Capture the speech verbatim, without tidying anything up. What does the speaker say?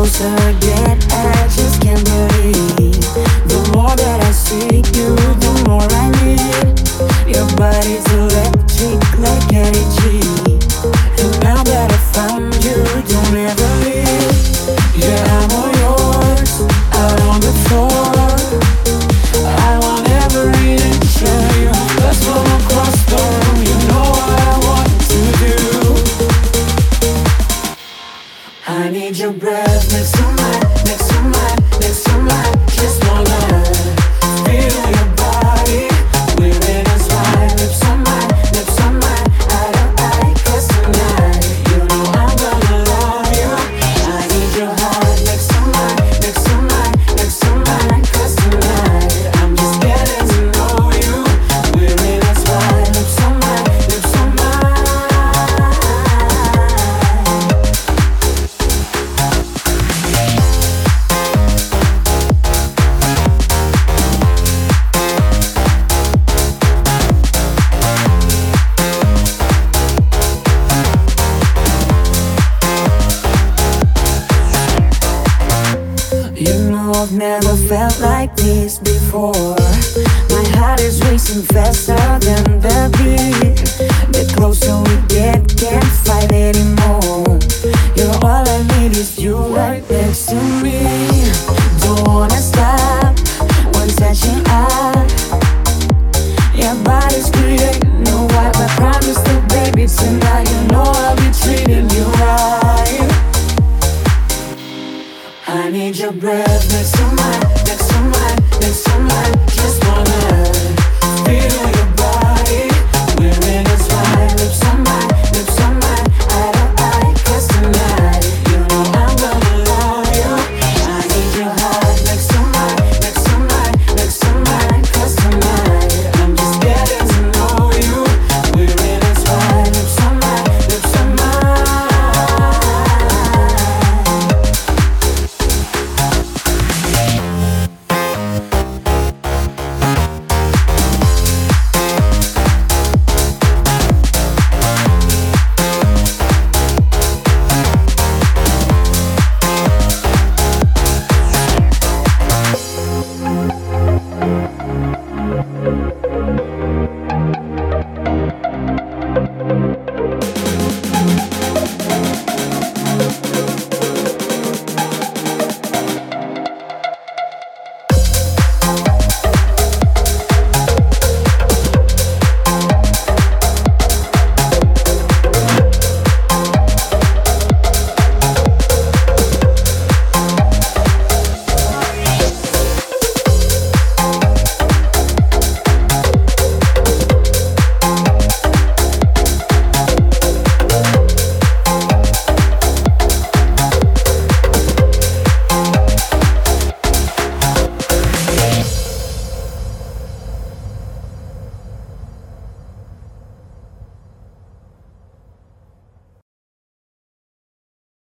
closer I get, I just can't believe. The more that I see you, the more I need. Your body's electric like energy. And now that I found you, don't ever leave. Yeah, I'm all yours, out on the floor. I want every inch of you. Let's roll across the room. You know what I want to do. I need your breath next to mine, next to mine, next to mine. Just wanna feel your body. We're in a slide, lips on mine, lips on mine, eye to eye. 'Cause tonight, you know I'm gonna love you. I need your heart next to mine, next to mine, next to mine. 'Cause tonight, I'm just getting to know you. We're in a slide, lips on mine, lips on mine. You know I've never felt like this before. My heart is racing faster than the beat. The closer we get, can't fight anymore. You're all I need is you right next to me. Don't wanna stop, one touching eye. Your body's creating no wipe. I promise you, baby, tonight you know I'll be treating you right. I need your breath next to mine, next to mine, next to mine. Just wanna